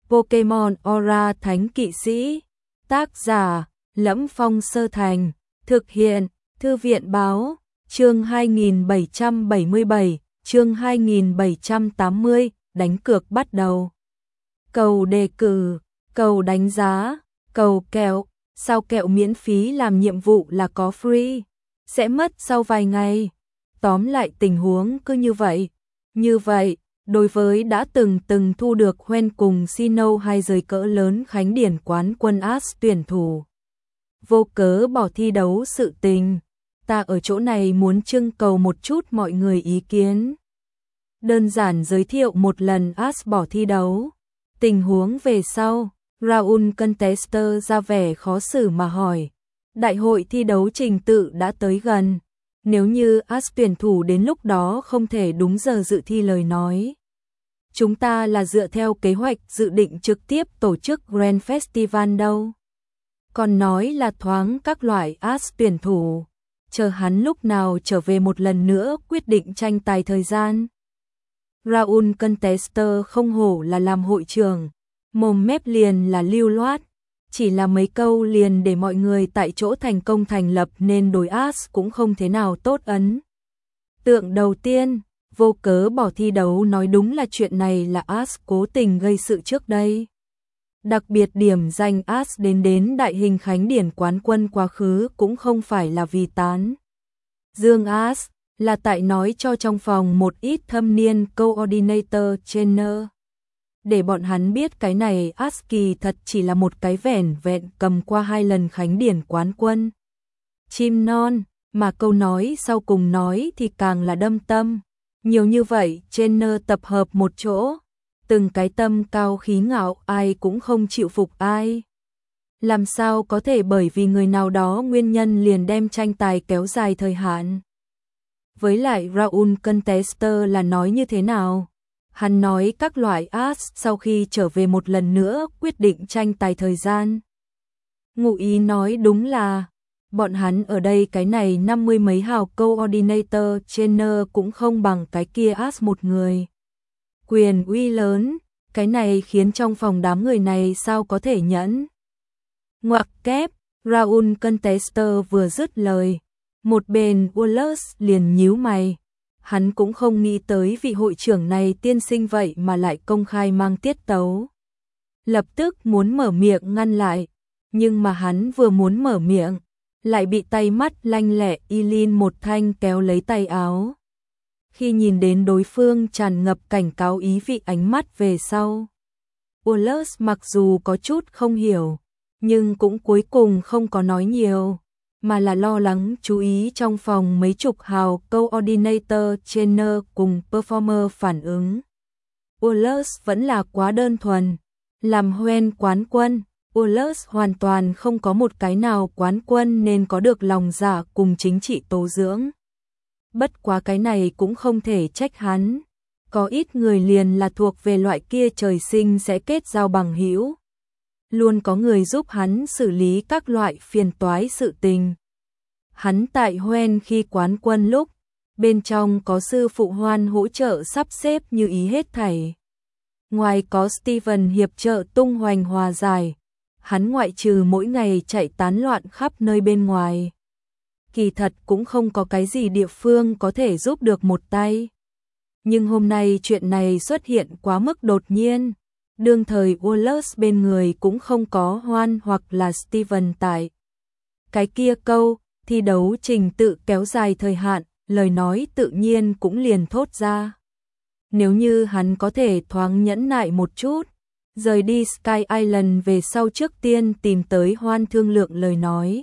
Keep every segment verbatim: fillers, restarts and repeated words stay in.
Pokemon Aura Thánh Kỵ Sĩ. Tác giả: Lẫm Phong Sơ Thành. Thực hiện: Thư viện báo. Chương hai nghìn bảy trăm bảy mươi bảy, chương hai nghìn bảy trăm tám mươi, đánh cược bắt đầu. Cầu đề cử, cầu đánh giá, cầu kẹo. Sao kẹo miễn phí làm nhiệm vụ là có free, sẽ mất sau vài ngày. Tóm lại tình huống cứ như vậy. Như vậy, đối với đã từng từng thu được Hoenn cùng Sinnoh hai giới cỡ lớn khánh điển quán quân As tuyển thủ vô cớ bỏ thi đấu sự tình, ta ở chỗ này muốn trưng cầu một chút mọi người ý kiến. Đơn giản giới thiệu một lần As bỏ thi đấu, tình huống về sau. Raul Contester ra vẻ khó xử mà hỏi, đại hội thi đấu trình tự đã tới gần, nếu như As tuyển thủ đến lúc đó không thể đúng giờ dự thi lời nói, chúng ta là dựa theo kế hoạch dự định trực tiếp tổ chức Grand Festival đâu. Còn nói là thoáng các loại As tuyển thủ, chờ hắn lúc nào trở về một lần nữa quyết định tranh tài thời gian. Raul Contester không hổ là làm hội trưởng, mồm mép liền là lưu loát, chỉ là mấy câu liền để mọi người tại chỗ thành công thành lập nên đối As cũng không thế nào tốt ấn. Tượng đầu tiên, vô cớ bỏ thi đấu nói đúng là chuyện này là As cố tình gây sự trước đây. Đặc biệt điểm danh As đến đến đại hình khánh điển quán quân quá khứ cũng không phải là vì tán dương As, là tại nói cho trong phòng một ít thâm niên coordinator trainer, để bọn hắn biết cái này As kỳ thật chỉ là một cái vẻn vẹn cầm qua hai lần khánh điển quán quân. Chim non, mà câu nói sau cùng nói thì càng là đâm tâm. Nhiều như vậy trainer tập hợp một chỗ, từng cái tâm cao khí ngạo ai cũng không chịu phục ai. Làm sao có thể bởi vì người nào đó nguyên nhân liền đem tranh tài kéo dài thời hạn. Với lại Raul Contester là nói như thế nào? Hắn nói các loại As sau khi trở về một lần nữa quyết định tranh tài thời gian. Ngụ ý nói đúng là, bọn hắn ở đây cái này năm mươi mấy hào coordinator trainer cũng không bằng cái kia As một người. Quyền uy lớn, cái này khiến trong phòng đám người này sao có thể nhẫn. Ngoặc kép, Raul Contester vừa dứt lời, một bên Wallace liền nhíu mày. Hắn cũng không nghĩ tới vị hội trưởng này tiên sinh vậy mà lại công khai mang tiết tấu. Lập tức muốn mở miệng ngăn lại, nhưng mà hắn vừa muốn mở miệng, lại bị tay mắt lanh lẹ Eileen một thanh kéo lấy tay áo. Khi nhìn đến đối phương tràn ngập cảnh cáo ý vị ánh mắt về sau, Wallace mặc dù có chút không hiểu, nhưng cũng cuối cùng không có nói nhiều, mà là lo lắng chú ý trong phòng mấy chục hào coordinator trainer cùng performer phản ứng. Wallace vẫn là quá đơn thuần, làm Hoenn quán quân, Wallace hoàn toàn không có một cái nào quán quân nên có được lòng dạ cùng chính trị tố dưỡng. Bất quá cái này cũng không thể trách hắn, có ít người liền là thuộc về loại kia trời sinh sẽ kết giao bằng hữu. Luôn có người giúp hắn xử lý các loại phiền toái sự tình. Hắn tại Hoenn khi quán quân lúc, bên trong có sư phụ Hoan hỗ trợ sắp xếp như ý hết thảy. Ngoài có Steven hiệp trợ tung hoành hòa giải, hắn ngoại trừ mỗi ngày chạy tán loạn khắp nơi bên ngoài, kỳ thật cũng không có cái gì địa phương có thể giúp được một tay. Nhưng hôm nay chuyện này xuất hiện quá mức đột nhiên. Đương thời Wallace bên người cũng không có Hoan hoặc là Steven tại. Cái kia câu, thi đấu trình tự kéo dài thời hạn, lời nói tự nhiên cũng liền thốt ra. Nếu như hắn có thể thoáng nhẫn nại một chút, rời đi Sky Island về sau trước tiên tìm tới Hoan thương lượng lời nói.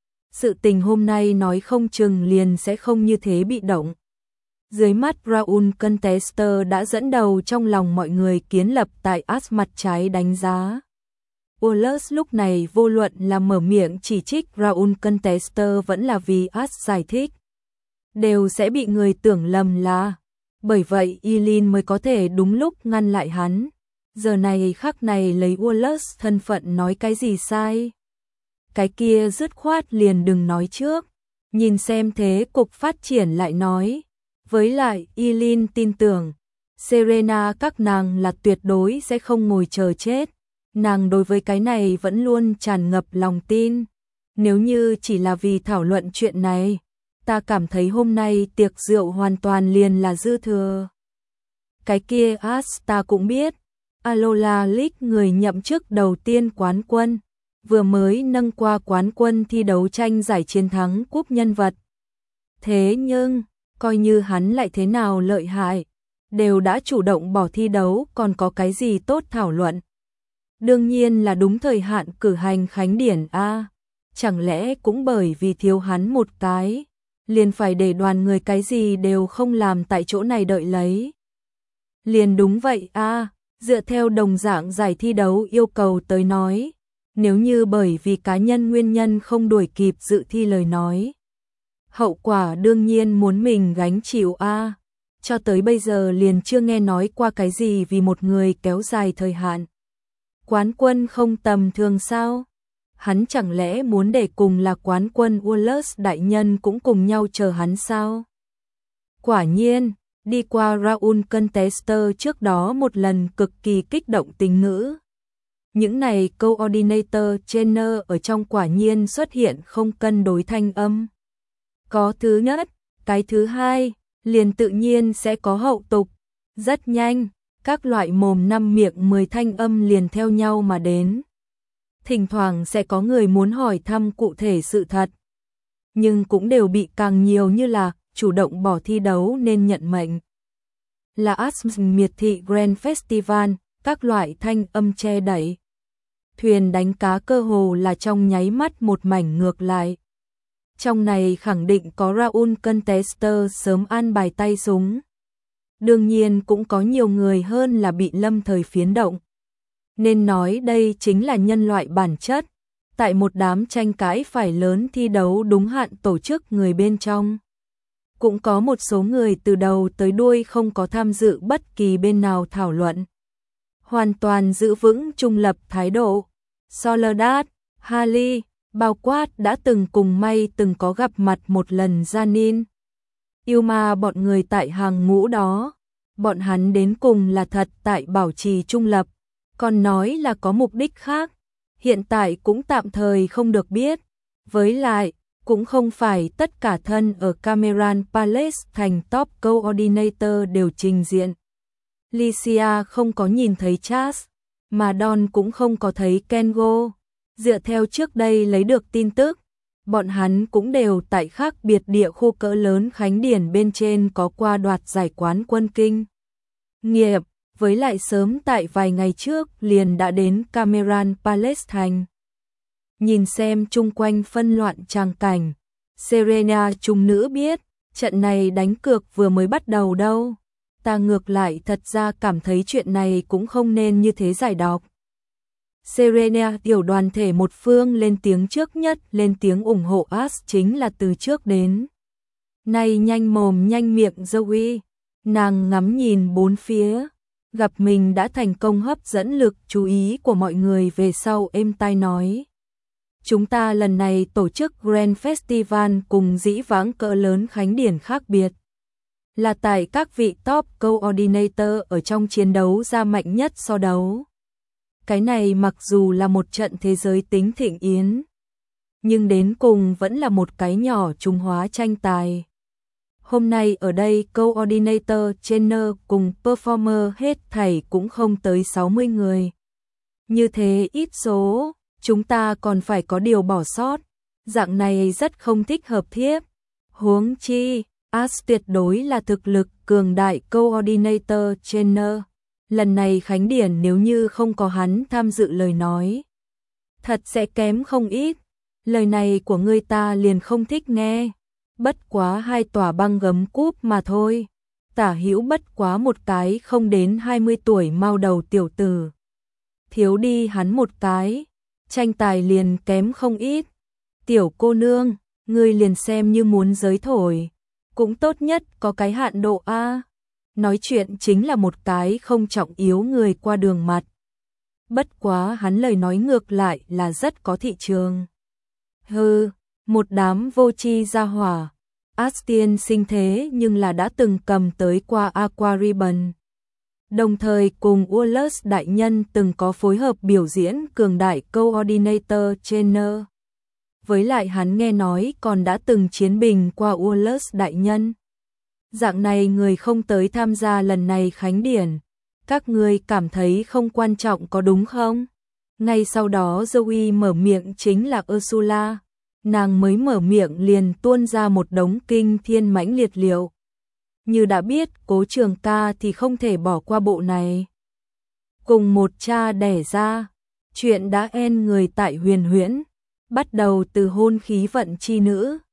Sự tình hôm nay nói không chừng liền sẽ không như thế bị động. Dưới mắt Raul Contester đã dẫn đầu trong lòng mọi người kiến lập tại As mặt trái đánh giá. Wallace lúc này vô luận là mở miệng chỉ trích Raul Contester vẫn là vì As giải thích, đều sẽ bị người tưởng lầm là. Bởi vậy Eileen mới có thể đúng lúc ngăn lại hắn. Giờ này khắc này lấy Wallace thân phận nói cái gì sai. Cái kia dứt khoát liền đừng nói trước. Nhìn xem thế cục phát triển lại nói. Với lại Eileen tin tưởng, Serena các nàng là tuyệt đối sẽ không ngồi chờ chết. Nàng đối với cái này vẫn luôn tràn ngập lòng tin. Nếu như chỉ là vì thảo luận chuyện này, ta cảm thấy hôm nay tiệc rượu hoàn toàn liền là dư thừa. Cái kia As ta cũng biết, Alola League người nhậm chức đầu tiên quán quân, vừa mới nâng qua quán quân thi đấu tranh giải chiến thắng cúp nhân vật. Thế nhưng, coi như hắn lại thế nào lợi hại, đều đã chủ động bỏ thi đấu còn có cái gì tốt thảo luận. Đương nhiên là đúng thời hạn cử hành khánh điển a. Chẳng lẽ cũng bởi vì thiếu hắn một cái, liền phải để đoàn người cái gì đều không làm tại chỗ này đợi lấy. Liền đúng vậy a, dựa theo đồng dạng giải thi đấu yêu cầu tới nói, nếu như bởi vì cá nhân nguyên nhân không đuổi kịp dự thi lời nói, hậu quả đương nhiên muốn mình gánh chịu a. Cho tới bây giờ liền chưa nghe nói qua cái gì vì một người kéo dài thời hạn. Quán quân không tầm thường sao? Hắn chẳng lẽ muốn để cùng là quán quân Wallace đại nhân cũng cùng nhau chờ hắn sao? Quả nhiên, đi qua Raul Contester trước đó một lần cực kỳ kích động tình ngữ. Những này coordinator trainer ở trong quả nhiên xuất hiện không cân đối thanh âm. Có thứ nhất, cái thứ hai, liền tự nhiên sẽ có hậu tục. Rất nhanh, các loại mồm năm miệng mười thanh âm liền theo nhau mà đến. Thỉnh thoảng sẽ có người muốn hỏi thăm cụ thể sự thật, nhưng cũng đều bị càng nhiều như là chủ động bỏ thi đấu nên nhận mệnh. Là Asms miệt thị Grand Festival, các loại thanh âm che đẩy. Thuyền đánh cá cơ hồ là trong nháy mắt một mảnh ngược lại. Trong này khẳng định có Raul Contester sớm an bài tay súng. Đương nhiên cũng có nhiều người hơn là bị lâm thời phiến động. Nên nói đây chính là nhân loại bản chất. Tại một đám tranh cãi phải lớn thi đấu đúng hạn tổ chức người bên trong. Cũng có một số người từ đầu tới đuôi không có tham dự bất kỳ bên nào thảo luận. Hoàn toàn giữ vững trung lập thái độ. Soledad, Harley, bao quát đã từng cùng may từng có gặp mặt một lần Janine. Yêu mà bọn người tại hàng ngũ đó. Bọn hắn đến cùng là thật tại bảo trì trung lập. Còn nói là có mục đích khác. Hiện tại cũng tạm thời không được biết. Với lại, cũng không phải tất cả thân ở Cameron Palace thành top coordinator đều trình diện. Licia không có nhìn thấy Chas, mà Don cũng không có thấy Kengo. Dựa theo trước đây lấy được tin tức, bọn hắn cũng đều tại khác biệt địa khu cỡ lớn khánh điển bên trên có qua đoạt giải quán quân kinh nghiệp, với lại sớm tại vài ngày trước liền đã đến Cameron Palace thành. Nhìn xem chung quanh phân loạn tràng cảnh, Serena trung nữ biết, trận này đánh cược vừa mới bắt đầu đâu. Ta ngược lại thật ra cảm thấy chuyện này cũng không nên như thế giải độc. Serena tiểu đoàn thể một phương lên tiếng trước nhất, lên tiếng ủng hộ As chính là từ trước đến nay nhanh mồm nhanh miệng Zoe. Nàng ngắm nhìn bốn phía, gặp mình đã thành công hấp dẫn lực chú ý của mọi người về sau êm tai nói. Chúng ta lần này tổ chức Grand Festival cùng dĩ vãng cỡ lớn khánh điển khác biệt. Là tại các vị top coordinator ở trong chiến đấu ra mạnh nhất so đấu. Cái này mặc dù là một trận thế giới tính thịnh yến, nhưng đến cùng vẫn là một cái nhỏ trung hóa tranh tài. Hôm nay ở đây coordinator, trainer cùng performer hết thảy cũng không tới sáu mươi người. Như thế ít số, chúng ta còn phải có điều bỏ sót. Dạng này rất không thích hợp thiếp. Huống chi, As tuyệt đối là thực lực cường đại coordinator, trainer. Lần này khánh điển nếu như không có hắn tham dự lời nói, thật sẽ kém không ít. Lời này của người ta liền không thích nghe. Bất quá hai tòa băng gấm cúp mà thôi. Tả hữu bất quá một cái không đến hai mươi tuổi mau đầu tiểu tử. Thiếu đi hắn một cái, tranh tài liền kém không ít. Tiểu cô nương, ngươi liền xem như muốn giới thổi, cũng tốt nhất có cái hạn độ A. Nói chuyện chính là một cái không trọng yếu người qua đường mặt. Bất quá hắn lời nói ngược lại là rất có thị trường. Hừ, một đám vô tri gia hỏa. Astian sinh thế nhưng là đã từng cầm tới qua Aqua Ribbon. Đồng thời cùng Wallace đại nhân từng có phối hợp biểu diễn cường đại Coordinator Trainer. Với lại hắn nghe nói còn đã từng chiến bình qua Wallace đại nhân. Dạng này người không tới tham gia lần này khánh điển, các ngươi cảm thấy không quan trọng có đúng không? Ngay sau đó Joey mở miệng chính là Ursula, nàng mới mở miệng liền tuôn ra một đống kinh thiên mãnh liệt liệu. Như đã biết Cố Trường Ca thì không thể bỏ qua bộ này. Cùng một cha đẻ ra, chuyện đã en người tại Huyền Huyễn, bắt đầu từ hôn khí vận chi nữ,